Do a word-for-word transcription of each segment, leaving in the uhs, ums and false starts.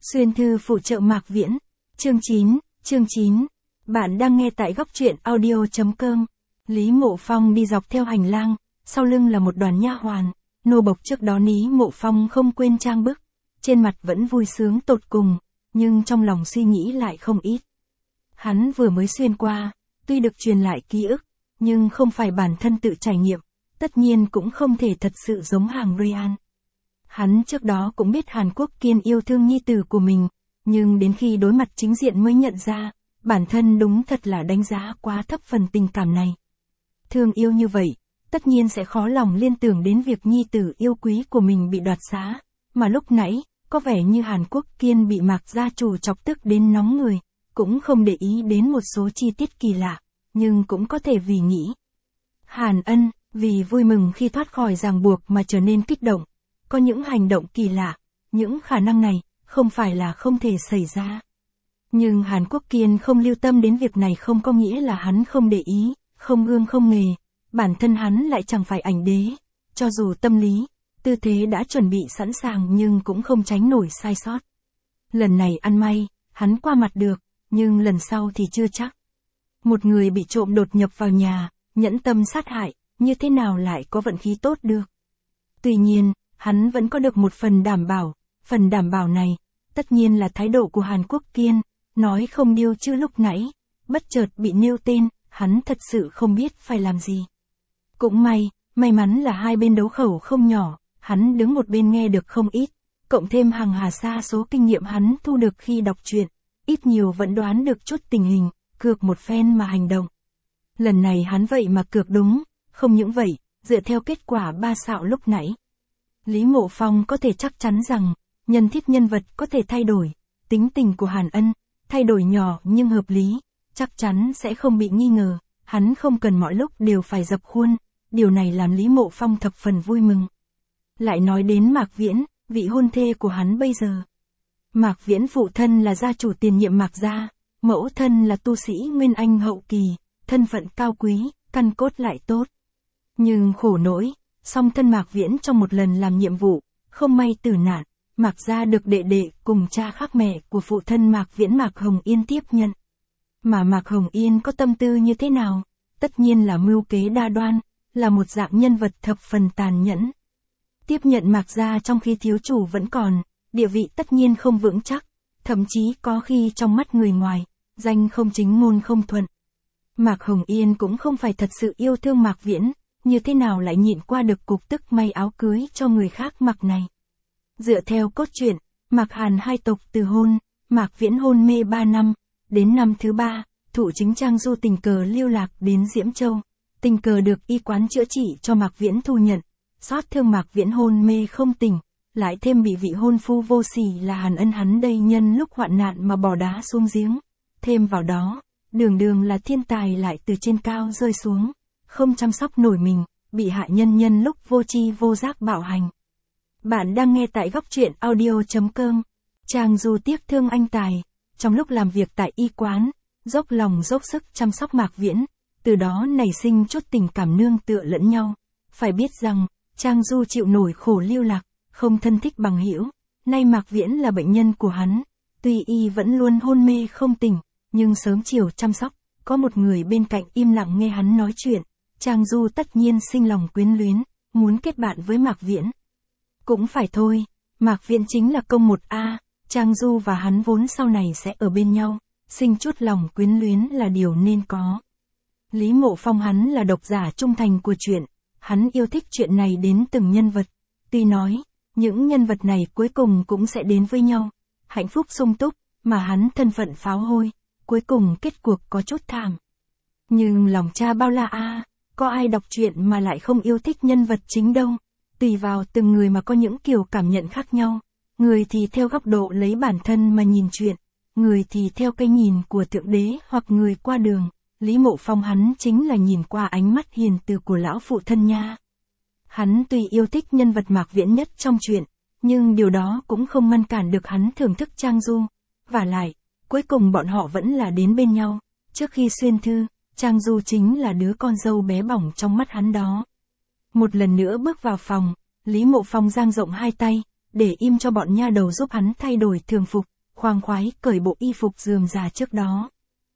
Xuyên thư phụ trợ Mạc Viễn. Chương chín, chương chín. Bạn đang nghe tại góc truyện audio.com. Lý Mộ Phong đi dọc theo hành lang, sau lưng là một đoàn nha hoàn, nô bộc trước đó Lý Mộ Phong không quên trang bức, trên mặt vẫn vui sướng tột cùng, nhưng trong lòng suy nghĩ lại không ít. Hắn vừa mới xuyên qua, tuy được truyền lại ký ức, nhưng không phải bản thân tự trải nghiệm, tất nhiên cũng không thể thật sự giống hàng Ryan. Hắn trước đó cũng biết Hàn Quốc Kiên yêu thương nhi tử của mình, nhưng đến khi đối mặt chính diện mới nhận ra, bản thân đúng thật là đánh giá quá thấp phần tình cảm này. Thương yêu như vậy, tất nhiên sẽ khó lòng liên tưởng đến việc nhi tử yêu quý của mình bị đoạt xá, mà lúc nãy, có vẻ như Hàn Quốc Kiên bị Mạc gia chủ chọc tức đến nóng người, cũng không để ý đến một số chi tiết kỳ lạ, nhưng cũng có thể vì nghĩ. Hàn Ân, vì vui mừng khi thoát khỏi ràng buộc mà trở nên kích động, có những hành động kỳ lạ, những khả năng này, không phải là không thể xảy ra. Nhưng Hàn Quốc Kiên không lưu tâm đến việc này không có nghĩa là hắn không để ý, không gương không nghề, bản thân hắn lại chẳng phải ảnh đế, cho dù tâm lý, tư thế đã chuẩn bị sẵn sàng nhưng cũng không tránh nổi sai sót. Lần này ăn may, hắn qua mặt được, nhưng lần sau thì chưa chắc. Một người bị trộm đột nhập vào nhà, nhẫn tâm sát hại, như thế nào lại có vận khí tốt được. Tuy nhiên, hắn vẫn có được một phần đảm bảo, phần đảm bảo này, tất nhiên là thái độ của Hàn Quốc Kiên, nói không điêu chứ lúc nãy, bất chợt bị nêu tên, hắn thật sự không biết phải làm gì. Cũng may, may mắn là hai bên đấu khẩu không nhỏ, hắn đứng một bên nghe được không ít, cộng thêm hàng hà sa số kinh nghiệm hắn thu được khi đọc truyện, ít nhiều vẫn đoán được chút tình hình, cược một phen mà hành động. Lần này hắn vậy mà cược đúng, không những vậy, dựa theo kết quả ba xạo lúc nãy. Lý Mộ Phong có thể chắc chắn rằng, nhân thiết nhân vật có thể thay đổi, tính tình của Hàn Ân, thay đổi nhỏ nhưng hợp lý, chắc chắn sẽ không bị nghi ngờ, hắn không cần mọi lúc đều phải dập khuôn, điều này làm Lý Mộ Phong thập phần vui mừng. Lại nói đến Mạc Viễn, vị hôn thê của hắn bây giờ. Mạc Viễn phụ thân là gia chủ tiền nhiệm Mạc gia, mẫu thân là tu sĩ Nguyên Anh hậu kỳ, thân phận cao quý, căn cốt lại tốt. Nhưng khổ nỗi, song thân Mạc Viễn trong một lần làm nhiệm vụ, không may tử nạn, Mạc gia được đệ đệ cùng cha khác mẹ của phụ thân Mạc Viễn Mạc Hồng Yên tiếp nhận. Mà Mạc Hồng Yên có tâm tư như thế nào? Tất nhiên là mưu kế đa đoan, là một dạng nhân vật thập phần tàn nhẫn. Tiếp nhận Mạc gia trong khi thiếu chủ vẫn còn, địa vị tất nhiên không vững chắc, thậm chí có khi trong mắt người ngoài, danh không chính ngôn không thuận. Mạc Hồng Yên cũng không phải thật sự yêu thương Mạc Viễn, như thế nào lại nhịn qua được cục tức may áo cưới cho người khác mặc này. Dựa theo cốt truyện, Mạc Hàn hai tộc từ hôn, Mạc Viễn hôn mê ba năm, đến năm thứ ba, Thụ Chính Trang Du tình cờ lưu lạc đến Diễm Châu, tình cờ được y quán chữa trị cho Mạc Viễn thu nhận, xót thương Mạc Viễn hôn mê không tỉnh, lại thêm bị vị hôn phu vô sỉ là Hàn Ân hắn đây nhân lúc hoạn nạn mà bỏ đá xuống giếng, thêm vào đó, đường đường là thiên tài lại từ trên cao rơi xuống, không chăm sóc nổi mình, bị hại nhân nhân lúc vô tri vô giác bạo hành. Bạn đang nghe tại góc truyện audio.com. Trang Du tiếc thương anh tài, trong lúc làm việc tại y quán, dốc lòng dốc sức chăm sóc Mạc Viễn, từ đó nảy sinh chút tình cảm nương tựa lẫn nhau. Phải biết rằng, Trang Du chịu nổi khổ lưu lạc, không thân thích bằng hữu, nay Mạc Viễn là bệnh nhân của hắn, tuy y vẫn luôn hôn mê không tỉnh, nhưng sớm chiều chăm sóc, có một người bên cạnh im lặng nghe hắn nói chuyện, Trang Du tất nhiên sinh lòng quyến luyến, muốn kết bạn với Mạc Viễn. Cũng phải thôi, Mạc Viễn chính là công một A, Trang Du và hắn vốn sau này sẽ ở bên nhau, sinh chút lòng quyến luyến là điều nên có. Lý Mộ Phong hắn là độc giả trung thành của truyện, hắn yêu thích chuyện này đến từng nhân vật, tuy nói, những nhân vật này cuối cùng cũng sẽ đến với nhau, hạnh phúc sung túc, mà hắn thân phận pháo hôi, cuối cùng kết cuộc có chút thảm. Nhưng lòng cha bao la a, có ai đọc truyện mà lại không yêu thích nhân vật chính đâu, tùy vào từng người mà có những kiểu cảm nhận khác nhau, người thì theo góc độ lấy bản thân mà nhìn chuyện, người thì theo cái nhìn của thượng đế hoặc người qua đường. Lý Mộ Phong hắn chính là nhìn qua ánh mắt hiền từ của lão phụ thân nha. Hắn tuy yêu thích nhân vật Mạc Viễn nhất trong truyện, nhưng điều đó cũng không ngăn cản được hắn thưởng thức Trang Du. Vả lại, cuối cùng bọn họ vẫn là đến bên nhau, trước khi xuyên thư, Trang Du chính là đứa con dâu bé bỏng trong mắt hắn đó. Một lần nữa bước vào phòng, Lý Mộ Phong dang rộng hai tay, để im cho bọn nha đầu giúp hắn thay đổi thường phục, khoang khoái cởi bộ y phục rườm rà trước đó.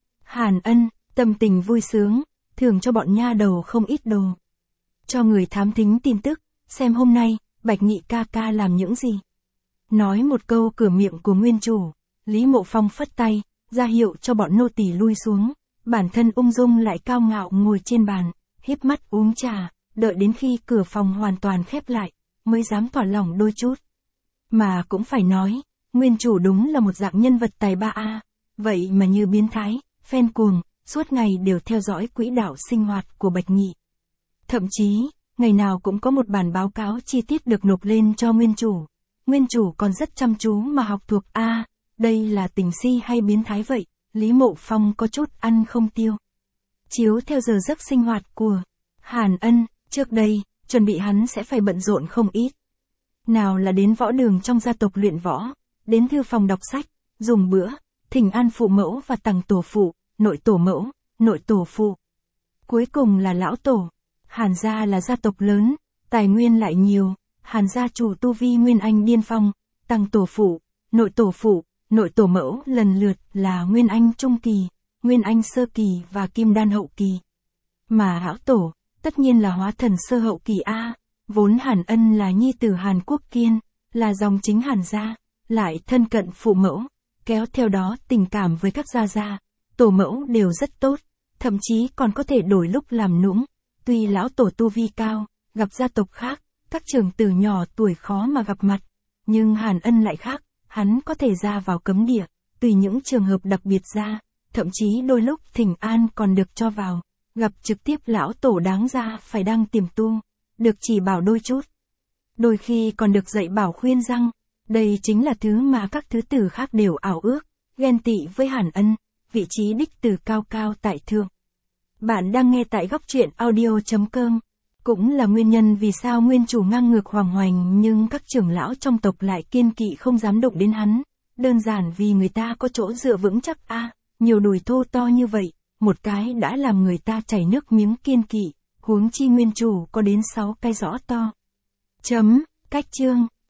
Hàn Ân, tâm tình vui sướng, thưởng cho bọn nha đầu không ít đồ. Cho người thám thính tin tức, xem hôm nay, Bạch Nghị ca ca làm những gì. Nói một câu cửa miệng của nguyên chủ, Lý Mộ Phong phất tay, ra hiệu cho bọn nô tỳ lui xuống, bản thân ung dung lại cao ngạo ngồi trên bàn, híp mắt uống trà, đợi đến khi cửa phòng hoàn toàn khép lại, mới dám thỏa lòng đôi chút. Mà cũng phải nói, nguyên chủ đúng là một dạng nhân vật tài ba a, vậy mà như biến thái, phen cuồng, suốt ngày đều theo dõi quỹ đạo sinh hoạt của Bạch Nghị. Thậm chí, ngày nào cũng có một bản báo cáo chi tiết được nộp lên cho nguyên chủ. Nguyên chủ còn rất chăm chú mà học thuộc a, à, đây là tình si hay biến thái vậy, Lý Mộ Phong có chút ăn không tiêu. Chiếu theo giờ giấc sinh hoạt của Hàn Ân, trước đây, chuẩn bị hắn sẽ phải bận rộn không ít. Nào là đến võ đường trong gia tộc luyện võ, đến thư phòng đọc sách, dùng bữa, thỉnh an phụ mẫu và tằng tổ phụ, nội tổ mẫu, nội tổ phụ. Cuối cùng là lão tổ. Hàn gia là gia tộc lớn, tài nguyên lại nhiều, Hàn gia chủ tu vi Nguyên Anh điên phong, tằng tổ phụ, nội tổ phụ, nội tổ mẫu lần lượt là Nguyên Anh trung kỳ, Nguyên Anh sơ kỳ và Kim Đan hậu kỳ. Mà lão tổ, tất nhiên là hóa thần sơ hậu kỳ A, vốn Hàn Ân là nhi tử Hàn Quốc Kiên, là dòng chính Hàn gia, lại thân cận phụ mẫu, kéo theo đó tình cảm với các gia gia, tổ mẫu đều rất tốt, thậm chí còn có thể đổi lúc làm nũng. Tuy lão tổ tu vi cao, gặp gia tộc khác, các trưởng tử nhỏ tuổi khó mà gặp mặt, nhưng Hàn Ân lại khác, hắn có thể ra vào cấm địa, tùy những trường hợp đặc biệt ra, thậm chí đôi lúc thỉnh an còn được cho vào, gặp trực tiếp lão tổ đáng ra phải đang tiềm tu, được chỉ bảo đôi chút. Đôi khi còn được dạy bảo khuyên răng, đây chính là thứ mà các thứ tử khác đều ảo ước, ghen tị với Hàn Ân, vị trí đích tử cao cao tại thượng. Bạn đang nghe tại góc truyện audio chấm com. Cũng là nguyên nhân vì sao nguyên chủ ngang ngược hoàng hoành nhưng các trưởng lão trong tộc lại kiên kỵ không dám động đến hắn. Đơn giản vì người ta có chỗ dựa vững chắc a, à, nhiều đùi thô to như vậy, một cái đã làm người ta chảy nước miếng kiên kỵ, huống chi nguyên chủ có đến sáu cái rõ to. Chấm, cách chương.